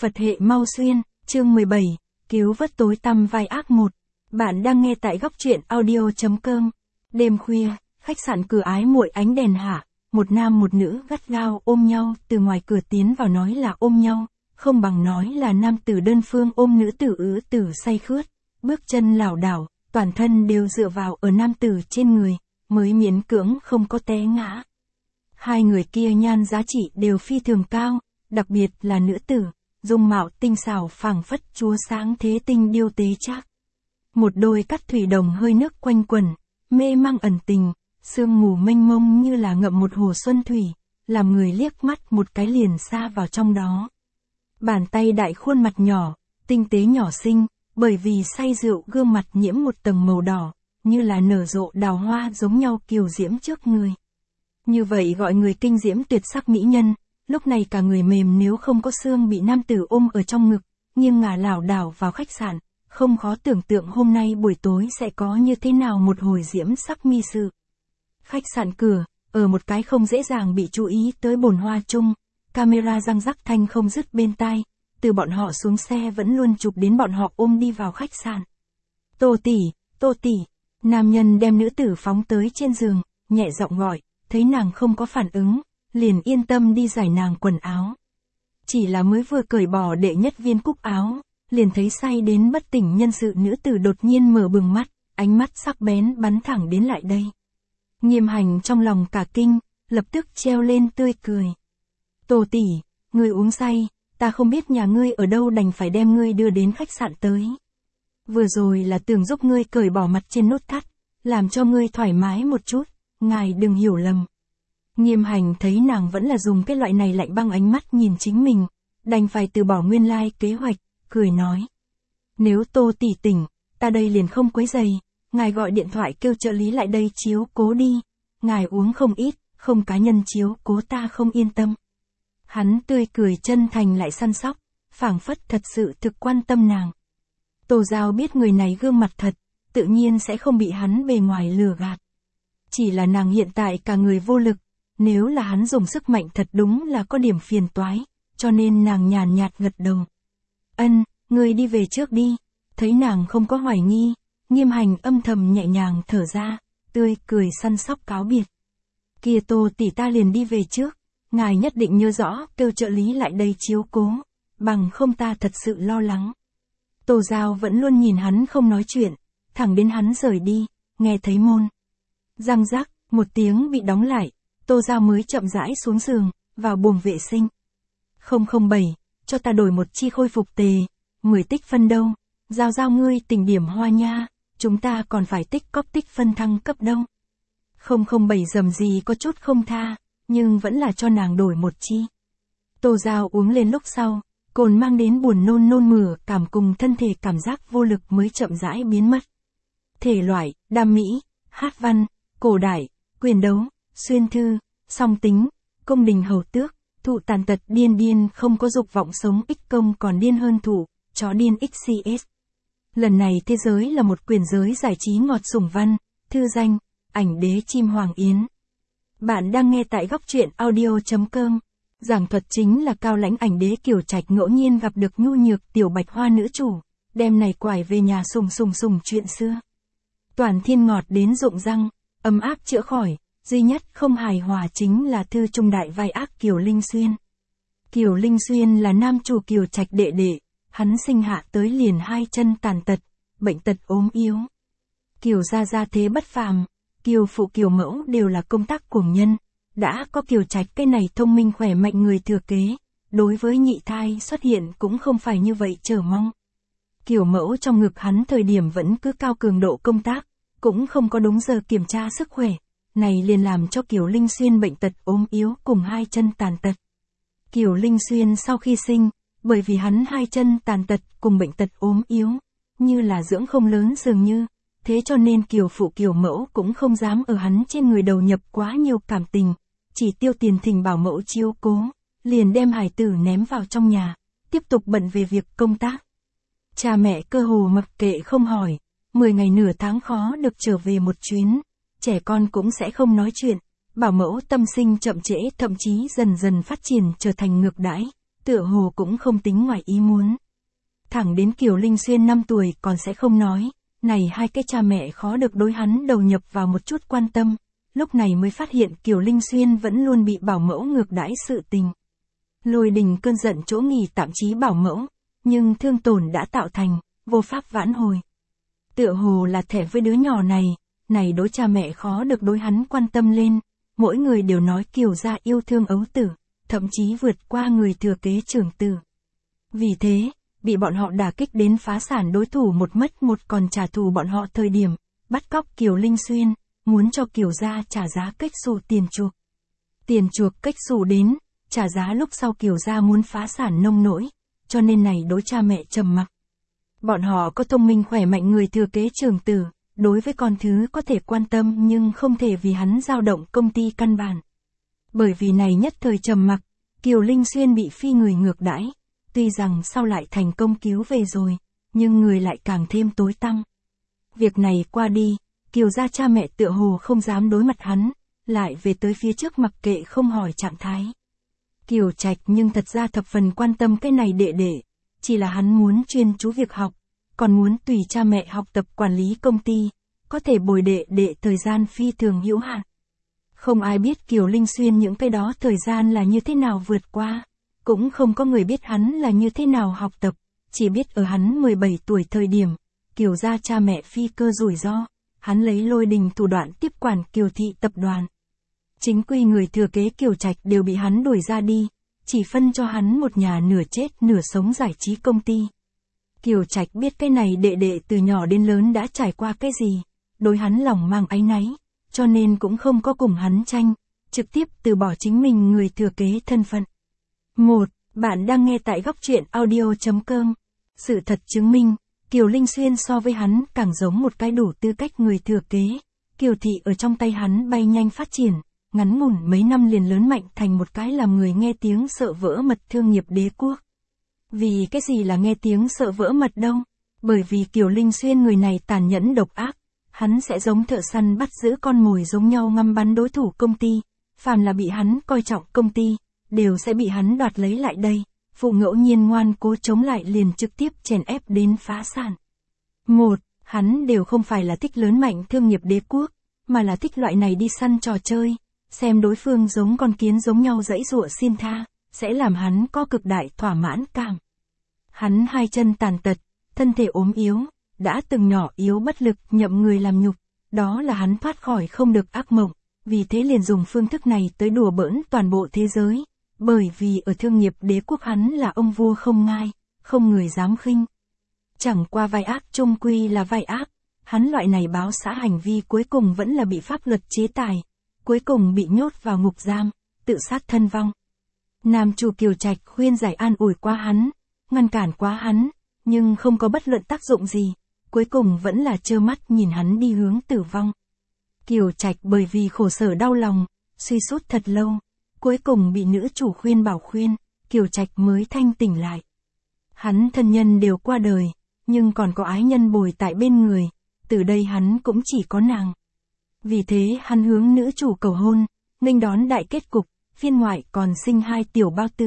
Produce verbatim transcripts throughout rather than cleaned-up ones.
Phật hệ mau xuyên, chương mười bảy, cứu vớt tối tăm vai ác một. Bạn đang nghe tại góc truyện audio.com. Đêm khuya, khách sạn Cửa Ái Muội ánh đèn hạ, một nam một nữ gắt gao ôm nhau, từ ngoài cửa tiến vào nói là ôm nhau, không bằng nói là nam tử đơn phương ôm nữ tử ứ tử say khướt, bước chân lảo đảo, toàn thân đều dựa vào ở nam tử trên người, mới miễn cưỡng không có té ngã. Hai người kia nhan giá trị đều phi thường cao, đặc biệt là nữ tử, dung mạo tinh xảo phảng phất chúa sáng thế tinh điêu tế trác. Một đôi cắt thủy đồng hơi nước quanh quẩn, mê mang ẩn tình, sương mù mênh mông như là ngậm một hồ xuân thủy, làm người liếc mắt một cái liền xa vào trong đó. Bàn tay đại khuôn mặt nhỏ, tinh tế nhỏ xinh, bởi vì say rượu gương mặt nhiễm một tầng màu đỏ, như là nở rộ đào hoa giống nhau kiều diễm trước người. Như vậy gọi người kinh diễm tuyệt sắc mỹ nhân, lúc này cả người mềm nếu không có xương bị nam tử ôm ở trong ngực, nghiêng ngả lảo đảo vào khách sạn, không khó tưởng tượng hôm nay buổi tối sẽ có như thế nào một hồi diễm sắc mi sự. Khách sạn Cửa, ở một cái không dễ dàng bị chú ý tới bồn hoa chung, camera răng rắc thanh không dứt bên tai, từ bọn họ xuống xe vẫn luôn chụp đến bọn họ ôm đi vào khách sạn. Tô tỷ, Tô tỷ, nam nhân đem nữ tử phóng tới trên giường, nhẹ giọng gọi, thấy nàng không có phản ứng, liền yên tâm đi giải nàng quần áo. Chỉ là mới vừa cởi bỏ đệ nhất viên cúc áo, liền thấy say đến bất tỉnh nhân sự nữ tử đột nhiên mở bừng mắt, ánh mắt sắc bén bắn thẳng đến lại đây. Nghiêm Hành trong lòng cả kinh, lập tức treo lên tươi cười. Tô tỷ, ngươi uống say, ta không biết nhà ngươi ở đâu đành phải đem ngươi đưa đến khách sạn tới. Vừa rồi là tưởng giúp ngươi cởi bỏ mặt trên nút thắt, làm cho ngươi thoải mái một chút, ngài đừng hiểu lầm. Nghiêm Hành thấy nàng vẫn là dùng cái loại này lạnh băng ánh mắt nhìn chính mình, đành phải từ bỏ nguyên lai kế hoạch, cười nói. Nếu Tô tỷ tỉnh, ta đây liền không quấy giày, ngài gọi điện thoại kêu trợ lý lại đây chiếu cố đi, ngài uống không ít, không cá nhân chiếu cố ta không yên tâm. Hắn tươi cười chân thành lại săn sóc, phảng phất thật sự thực quan tâm nàng. Tô Giao biết người này gương mặt thật, tự nhiên sẽ không bị hắn bề ngoài lừa gạt. Chỉ là nàng hiện tại cả người vô lực, nếu là hắn dùng sức mạnh thật đúng là có điểm phiền toái, cho nên nàng nhàn nhạt gật đầu. Ân, ngươi đi về trước đi, thấy nàng không có hoài nghi, Nghiêm Hành âm thầm nhẹ nhàng thở ra, tươi cười săn sóc cáo biệt. Kia Tô tỷ ta liền đi về trước, ngài nhất định nhớ rõ kêu trợ lý lại đây chiếu cố, bằng không ta thật sự lo lắng. Tô Giao vẫn luôn nhìn hắn không nói chuyện, thẳng đến hắn rời đi, nghe thấy môn răng rắc, một tiếng bị đóng lại, Tô Giao mới chậm rãi xuống giường, vào buồng vệ sinh. không không bảy, cho ta đổi một chi khôi phục tề, mười tích phân đâu, Giao Giao ngươi tỉnh điểm hoa nha, chúng ta còn phải tích cóp tích phân thăng cấp đâu. không không bảy dầm gì có chút không tha, nhưng vẫn là cho nàng đổi một chi. Tô Giao uống lên lúc sau, cồn mang đến buồn nôn nôn mửa cảm cùng thân thể cảm giác vô lực mới chậm rãi biến mất. Thể loại, đam mỹ, hát văn, cổ đại, quyền đấu, xuyên thư, song tính, cung đình hầu tước, thụ tàn tật điên điên không có dục vọng sống ích công còn điên hơn thủ, chó điên ích xê ét. Lần này thế giới là một quyển giới giải trí ngọt sủng văn, thư danh, ảnh đế chim hoàng yến. Bạn đang nghe tại góc truyện audio.com. Giảng thuật chính là cao lãnh ảnh đế Kiều Trạch ngẫu nhiên gặp được nhu nhược tiểu bạch hoa nữ chủ, đem này quải về nhà sùng sùng sùng chuyện xưa. Toàn thiên ngọt đến rụng răng, ấm áp chữa khỏi, duy nhất không hài hòa chính là thư trung đại vai ác Kiều Linh Xuyên. Kiều Linh Xuyên là nam chủ Kiều Trạch đệ đệ, hắn sinh hạ tới liền hai chân tàn tật, bệnh tật ốm yếu. Kiều gia gia thế bất phàm, Kiều phụ Kiều mẫu đều là công tác cuồng nhân. Đã có Kiều Trạch cái này thông minh khỏe mạnh người thừa kế, đối với nhị thai xuất hiện cũng không phải như vậy chờ mong. Kiều mẫu trong ngực hắn thời điểm vẫn cứ cao cường độ công tác, cũng không có đúng giờ kiểm tra sức khỏe, này liền làm cho Kiều Linh Xuyên bệnh tật ốm yếu cùng hai chân tàn tật. Kiều Linh Xuyên sau khi sinh, bởi vì hắn hai chân tàn tật cùng bệnh tật ốm yếu, như là dưỡng không lớn dường như, thế cho nên Kiều phụ Kiều mẫu cũng không dám ở hắn trên người đầu nhập quá nhiều cảm tình. Chỉ tiêu tiền thỉnh bảo mẫu chiếu cố, liền đem hài tử ném vào trong nhà, tiếp tục bận về việc công tác. Cha mẹ cơ hồ mặc kệ không hỏi, mười ngày nửa tháng khó được trở về một chuyến, trẻ con cũng sẽ không nói chuyện, bảo mẫu tâm sinh chậm trễ thậm chí dần dần phát triển trở thành ngược đãi, tựa hồ cũng không tính ngoài ý muốn. Thẳng đến Kiều Linh Xuyên năm tuổi còn sẽ không nói, này hai cái cha mẹ khó được đối hắn đầu nhập vào một chút quan tâm, lúc này mới phát hiện Kiều Linh Xuyên vẫn luôn bị bảo mẫu ngược đãi sự tình. Lôi Đình cơn giận chỗ nghỉ tạm chí bảo mẫu, nhưng thương tổn đã tạo thành, vô pháp vãn hồi. Tựa hồ là thẻ với đứa nhỏ này, này đối cha mẹ khó được đối hắn quan tâm lên, mỗi người đều nói Kiều gia yêu thương ấu tử, thậm chí vượt qua người thừa kế trưởng tử. Vì thế, bị bọn họ đả kích đến phá sản đối thủ một mất một còn trả thù bọn họ thời điểm, bắt cóc Kiều Linh Xuyên, muốn cho Kiều gia trả giá cách xù tiền chuộc. Tiền chuộc cách xù đến, trả giá lúc sau Kiều gia muốn phá sản nông nỗi, cho nên này đối cha mẹ trầm mặc. Bọn họ có thông minh khỏe mạnh người thừa kế trưởng tử, đối với con thứ có thể quan tâm nhưng không thể vì hắn dao động công ty căn bản. Bởi vì này nhất thời trầm mặc, Kiều Linh Xuyên bị phi người ngược đãi, tuy rằng sau lại thành công cứu về rồi, nhưng người lại càng thêm tối tăm. Việc này qua đi, Kiều gia cha mẹ tựa hồ không dám đối mặt hắn, lại về tới phía trước mặc kệ không hỏi trạng thái. Kiều Trạch nhưng thật ra thập phần quan tâm cái này đệ đệ, chỉ là hắn muốn chuyên chú việc học, còn muốn tùy cha mẹ học tập quản lý công ty, có thể bồi đệ đệ thời gian phi thường hữu hạn. Không ai biết Kiều Linh Xuyên những cái đó thời gian là như thế nào vượt qua, cũng không có người biết hắn là như thế nào học tập, chỉ biết ở hắn mười bảy tuổi thời điểm, Kiều gia cha mẹ phi cơ rủi ro, hắn lấy Lôi Đình thủ đoạn tiếp quản Kiều thị tập đoàn. Chính quy người thừa kế Kiều Trạch đều bị hắn đuổi ra đi, chỉ phân cho hắn một nhà nửa chết nửa sống giải trí công ty. Kiều Trạch biết cái này đệ đệ từ nhỏ đến lớn đã trải qua cái gì, đối hắn lòng mang áy náy, cho nên cũng không có cùng hắn tranh, trực tiếp từ bỏ chính mình người thừa kế thân phận. một. Bạn đang nghe tại góc truyện audio chấm com. Sự thật chứng minh, Kiều Linh Xuyên so với hắn càng giống một cái đủ tư cách người thừa kế. Kiều thị ở trong tay hắn bay nhanh phát triển, ngắn ngủn mấy năm liền lớn mạnh thành một cái làm người nghe tiếng sợ vỡ mật thương nghiệp đế quốc. Vì cái gì là nghe tiếng sợ vỡ mật đâu? Bởi vì Kiều Linh Xuyên người này tàn nhẫn độc ác, hắn sẽ giống thợ săn bắt giữ con mồi giống nhau ngắm bắn đối thủ công ty, phàm là bị hắn coi trọng công ty, đều sẽ bị hắn đoạt lấy lại đây, phụ ngẫu nhiên ngoan cố chống lại liền trực tiếp chèn ép đến phá sản. Một, hắn đều không phải là thích lớn mạnh thương nghiệp đế quốc, mà là thích loại này đi săn trò chơi, xem đối phương giống con kiến giống nhau dãy giụa xin tha, sẽ làm hắn có cực đại thỏa mãn cảm. Hắn hai chân tàn tật, thân thể ốm yếu, đã từng nhỏ yếu bất lực nhậm người làm nhục, đó là hắn thoát khỏi không được ác mộng, vì thế liền dùng phương thức này tới đùa bỡn toàn bộ thế giới, bởi vì ở thương nghiệp đế quốc hắn là ông vua không ngai, không người dám khinh. Chẳng qua vai ác chung quy là vai ác, hắn loại này báo xã hành vi cuối cùng vẫn là bị pháp luật chế tài, cuối cùng bị nhốt vào ngục giam, tự sát thân vong. Nam chủ Kiều Trạch khuyên giải an ủi qua hắn, ngăn cản quá hắn, nhưng không có bất luận tác dụng gì, cuối cùng vẫn là trơ mắt nhìn hắn đi hướng tử vong. Kiều Trạch bởi vì khổ sở đau lòng, suy sút thật lâu, cuối cùng bị nữ chủ khuyên bảo khuyên, Kiều Trạch mới thanh tỉnh lại. Hắn thân nhân đều qua đời, nhưng còn có ái nhân bồi tại bên người, từ đây hắn cũng chỉ có nàng. Vì thế hắn hướng nữ chủ cầu hôn, nghênh đón đại kết cục, phiên ngoại còn sinh hai tiểu bao tử.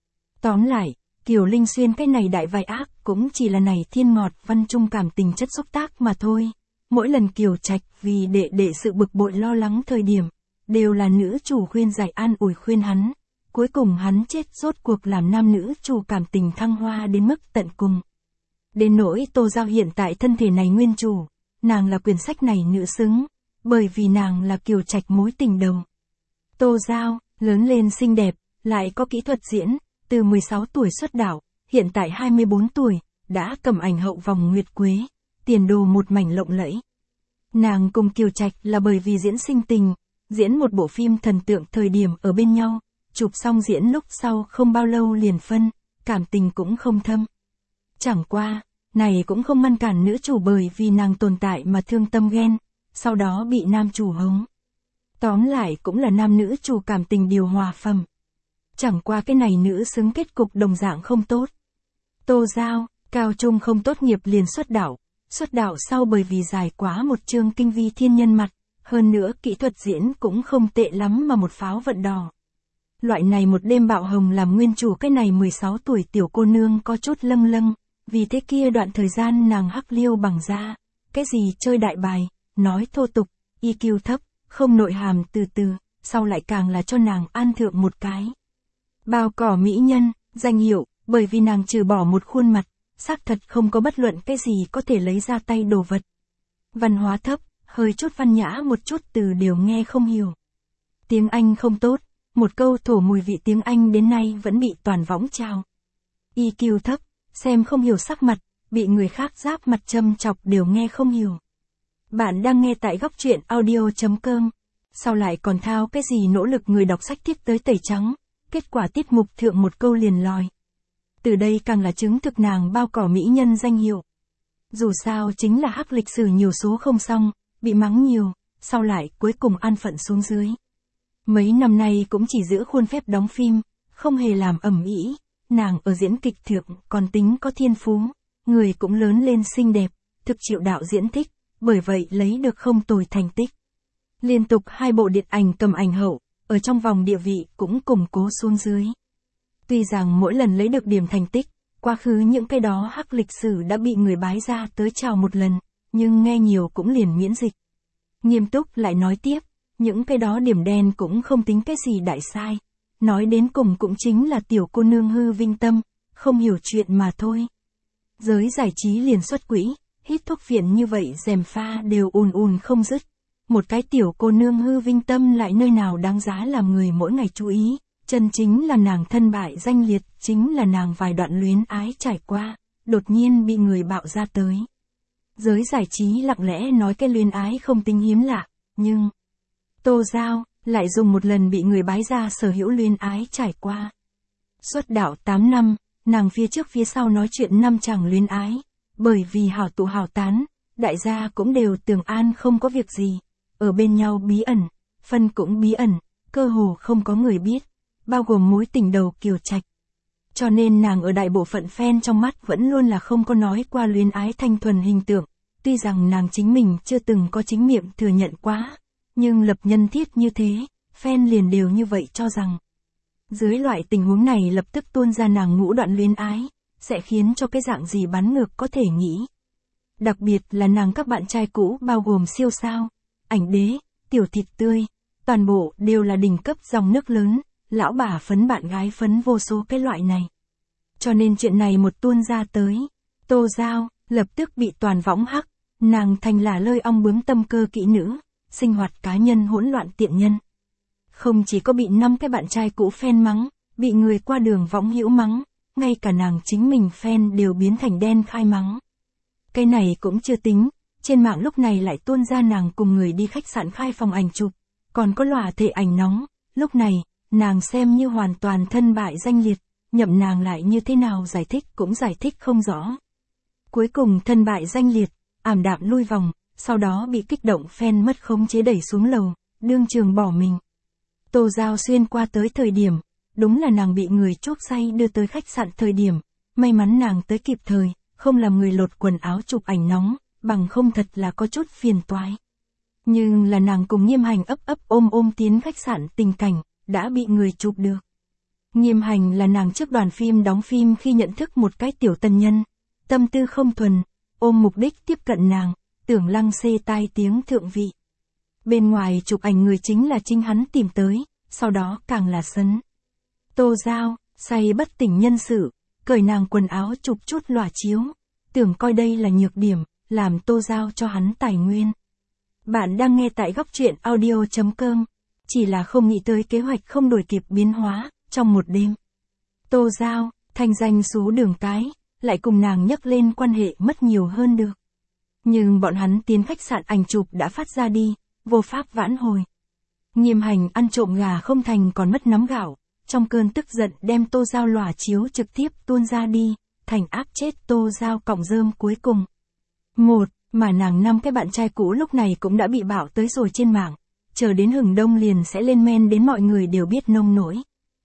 Tóm lại, Kiều Linh Xuyên cái này đại vai ác cũng chỉ là này thiên ngọt văn trung cảm tình chất xúc tác mà thôi. Mỗi lần Kiều Trạch vì đệ đệ sự bực bội lo lắng thời điểm, đều là nữ chủ khuyên giải an ủi khuyên hắn. Cuối cùng hắn chết rốt cuộc làm nam nữ chủ cảm tình thăng hoa đến mức tận cùng. Đến nỗi Tô Giao hiện tại thân thể này nguyên chủ, nàng là quyển sách này nữ xứng, bởi vì nàng là Kiều Trạch mối tình đầu. Tô Giao, lớn lên xinh đẹp, lại có kỹ thuật diễn, từ mười sáu tuổi xuất đạo, hiện tại hai mươi bốn tuổi, đã cầm ảnh hậu vòng nguyệt quế, tiền đồ một mảnh lộng lẫy. Nàng cùng Kiều Trạch là bởi vì diễn sinh tình, diễn một bộ phim thần tượng thời điểm ở bên nhau, chụp xong diễn lúc sau không bao lâu liền phân, cảm tình cũng không thâm. Chẳng qua, này cũng không ngăn cản nữ chủ bởi vì nàng tồn tại mà thương tâm ghen, sau đó bị nam chủ hống. Tóm lại cũng là nam nữ chủ cảm tình điều hòa phẩm. Chẳng qua cái này nữ xứng kết cục đồng dạng không tốt. Tô Giao, cao trung không tốt nghiệp liền xuất đạo, xuất đạo sau bởi vì dài quá một chương kinh vi thiên nhân mặt, hơn nữa kỹ thuật diễn cũng không tệ lắm mà một pháo vận đỏ. Loại này một đêm bạo hồng làm nguyên chủ cái này mười sáu tuổi tiểu cô nương có chút lâng lâng, vì thế kia đoạn thời gian nàng hắc liêu bằng da, cái gì chơi đại bài, nói thô tục, i kiu thấp, không nội hàm từ từ, sau lại càng là cho nàng an thượng một cái. Bao cỏ mỹ nhân, danh hiệu, bởi vì nàng trừ bỏ một khuôn mặt, xác thật không có bất luận cái gì có thể lấy ra tay đồ vật. Văn hóa thấp, hơi chút văn nhã một chút từ đều nghe không hiểu. Tiếng Anh không tốt, một câu thổ mùi vị tiếng Anh đến nay vẫn bị toàn võng trao. i kiu thấp, xem không hiểu sắc mặt, bị người khác giáp mặt châm chọc đều nghe không hiểu. Bạn đang nghe tại góc truyện audio chấm com. Sau lại còn thao cái gì nỗ lực người đọc sách tiếp tới tẩy trắng, kết quả tiết mục thượng một câu liền lòi. Từ đây càng là chứng thực nàng bao cỏ mỹ nhân danh hiệu. Dù sao chính là hắc lịch sử nhiều số không xong, bị mắng nhiều, sau lại cuối cùng an phận xuống dưới. Mấy năm nay cũng chỉ giữ khuôn phép đóng phim, không hề làm ầm ĩ. Nàng ở diễn kịch thượng còn tính có thiên phú, người cũng lớn lên xinh đẹp, thực chịu đạo diễn thích, bởi vậy lấy được không tồi thành tích. Liên tục hai bộ điện ảnh cầm ảnh hậu, ở trong vòng địa vị cũng củng cố xuống dưới. Tuy rằng mỗi lần lấy được điểm thành tích, quá khứ những cái đó hắc lịch sử đã bị người bái ra tới chào một lần, nhưng nghe nhiều cũng liền miễn dịch. Nghiêm túc lại nói tiếp, những cái đó điểm đen cũng không tính cái gì đại sai. Nói đến cùng cũng chính là tiểu cô nương hư vinh tâm, không hiểu chuyện mà thôi. Giới giải trí liền xuất quỹ, hít thuốc phiện như vậy dèm pha đều ùn ùn không dứt. Một cái tiểu cô nương hư vinh tâm lại nơi nào đáng giá làm người mỗi ngày chú ý, chân chính là nàng thân bại danh liệt, chính là nàng vài đoạn luyến ái trải qua, đột nhiên bị người bạo ra tới. Giới giải trí lặng lẽ nói cái luyến ái không tính hiếm lạ, nhưng Tô Giao lại dùng một lần bị người bái ra sở hữu luyến ái trải qua. Xuất đạo tám năm, nàng phía trước phía sau nói chuyện năm chẳng luyến ái, bởi vì hảo tụ hảo tán, đại gia cũng đều tưởng an không có việc gì, ở bên nhau bí ẩn, phân cũng bí ẩn, cơ hồ không có người biết, bao gồm mối tình đầu Kiều Trạch. Cho nên nàng ở đại bộ phận fan trong mắt vẫn luôn là không có nói qua luyến ái thanh thuần hình tượng, tuy rằng nàng chính mình chưa từng có chính miệng thừa nhận quá, nhưng lập nhân thiết như thế, fan liền đều như vậy cho rằng. Dưới loại tình huống này lập tức tuôn ra nàng ngũ đoạn luyến ái, sẽ khiến cho cái dạng gì bắn ngược có thể nghĩ. Đặc biệt là nàng các bạn trai cũ bao gồm siêu sao, ảnh đế, tiểu thịt tươi, toàn bộ đều là đỉnh cấp dòng nước lớn, lão bà phấn bạn gái phấn vô số cái loại này. Cho nên chuyện này một tuôn ra tới, Tô Giao, lập tức bị toàn võng hắc, nàng thành là lơi ong bướm tâm cơ kỹ nữ, sinh hoạt cá nhân hỗn loạn tiện nhân. Không chỉ có bị năm cái bạn trai cũ fan mắng, bị người qua đường võng hữu mắng, ngay cả nàng chính mình fan đều biến thành đen khai mắng. Cái này cũng chưa tính, trên mạng lúc này lại tuôn ra nàng cùng người đi khách sạn khai phòng ảnh chụp, còn có lòa thể ảnh nóng, lúc này, nàng xem như hoàn toàn thân bại danh liệt, nhậm nàng lại như thế nào giải thích cũng giải thích không rõ. Cuối cùng thân bại danh liệt, ảm đạm lui vòng, sau đó bị kích động fan mất khống chế đẩy xuống lầu, đương trường bỏ mình. Tô Giao xuyên qua tới thời điểm, đúng là nàng bị người chốc say đưa tới khách sạn thời điểm, may mắn nàng tới kịp thời, không làm người lột quần áo chụp ảnh nóng, bằng không thật là có chút phiền toái. Nhưng là nàng cùng Nghiêm Hành ấp ấp ôm ôm tiến khách sạn tình cảnh, đã bị người chụp được. Nghiêm Hành là nàng trước đoàn phim đóng phim khi nhận thức một cái tiểu tân nhân, tâm tư không thuần, ôm mục đích tiếp cận nàng, tưởng lăng xê tai tiếng thượng vị. Bên ngoài chụp ảnh người chính là chính hắn tìm tới, sau đó càng là sấn. Tô Giao, say bất tỉnh nhân sự, cởi nàng quần áo chụp chút lòa chiếu, tưởng coi đây là nhược điểm, làm Tô Giao cho hắn tài nguyên. Bạn đang nghe tại góc truyện audio chấm com, chỉ là không nghĩ tới kế hoạch không đổi kịp biến hóa, trong một đêm. Tô Giao, thanh danh xú đường cái, lại cùng nàng nhắc lên quan hệ mất nhiều hơn được. Nhưng bọn hắn tiến khách sạn ảnh chụp đã phát ra đi, vô pháp vãn hồi. Nghiêm Hành ăn trộm gà không thành còn mất nắm gạo, trong cơn tức giận đem Tô Giao lòa chiếu trực tiếp tuôn ra đi, thành áp chết Tô Giao cọng rơm cuối cùng. Một, mà nàng năm cái bạn trai cũ lúc này cũng đã bị bạo tới rồi trên mạng, chờ đến hừng đông liền sẽ lên men đến mọi người đều biết nông nổi.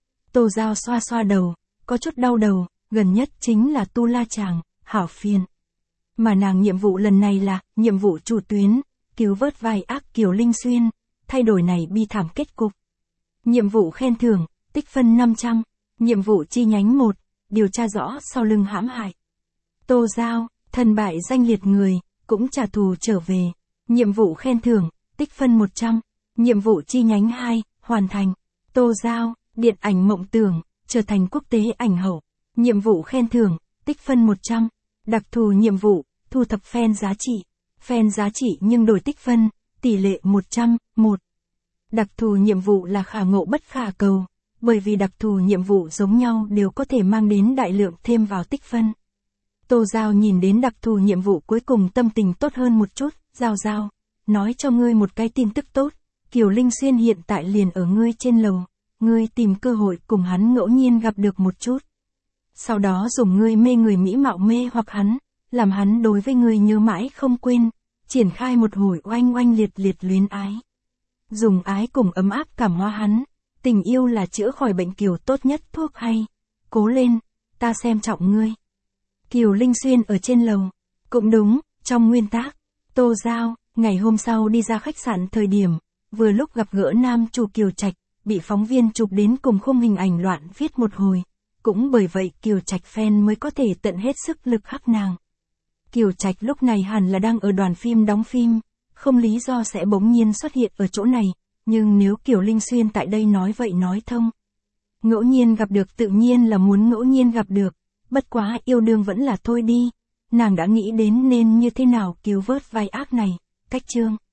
Tô Giao xoa xoa đầu, có chút đau đầu, gần nhất chính là Tu La Chàng, hảo phiền. Mà nàng nhiệm vụ lần này là, nhiệm vụ chủ tuyến, cứu vớt vai ác Kiều Linh Xuyên, thay đổi này bi thảm kết cục. Nhiệm vụ khen thưởng, tích phân năm trăm, nhiệm vụ chi nhánh một, điều tra rõ sau lưng hãm hại. Tô Giao, thân bại danh liệt người, cũng trả thù trở về. Nhiệm vụ khen thưởng, tích phân một trăm, nhiệm vụ chi nhánh hai, hoàn thành. Tô Giao, điện ảnh mộng tưởng, trở thành quốc tế ảnh hậu. Nhiệm vụ khen thưởng, tích phân một trăm, đặc thù nhiệm vụ, thu thập fan giá trị. Fan giá trị nhưng đổi tích phân, tỷ lệ một trăm, một. Đặc thù nhiệm vụ là khả ngộ bất khả cầu, bởi vì đặc thù nhiệm vụ giống nhau đều có thể mang đến đại lượng thêm vào tích phân. Tô Giao nhìn đến đặc thù nhiệm vụ cuối cùng tâm tình tốt hơn một chút. Giao Giao, nói cho ngươi một cái tin tức tốt, Kiều Linh Xuyên hiện tại liền ở ngươi trên lầu, ngươi tìm cơ hội cùng hắn ngẫu nhiên gặp được một chút. Sau đó dùng ngươi mê người mỹ mạo mê hoặc hắn, làm hắn đối với ngươi nhớ mãi không quên, triển khai một hồi oanh oanh liệt liệt luyến ái. Dùng ái cùng ấm áp cảm hóa hắn, tình yêu là chữa khỏi bệnh Kiều tốt nhất thuốc hay. Cố lên, ta xem trọng ngươi. Kiều Linh Xuyên ở trên lầu. Cũng đúng, trong nguyên tắc, Tô Giao, ngày hôm sau đi ra khách sạn thời điểm, vừa lúc gặp gỡ nam chủ Kiều Trạch, bị phóng viên chụp đến cùng khung hình ảnh loạn viết một hồi. Cũng bởi vậy Kiều Trạch fan mới có thể tận hết sức lực hắc nàng. Kiều Trạch lúc này hẳn là đang ở đoàn phim đóng phim, không lý do sẽ bỗng nhiên xuất hiện ở chỗ này, nhưng nếu Kiều Linh Xuyên tại đây nói vậy nói thông. Ngẫu nhiên gặp được tự nhiên là muốn ngẫu nhiên gặp được, bất quá yêu đương vẫn là thôi đi, nàng đã nghĩ đến nên như thế nào cứu vớt vai ác này, cách chương.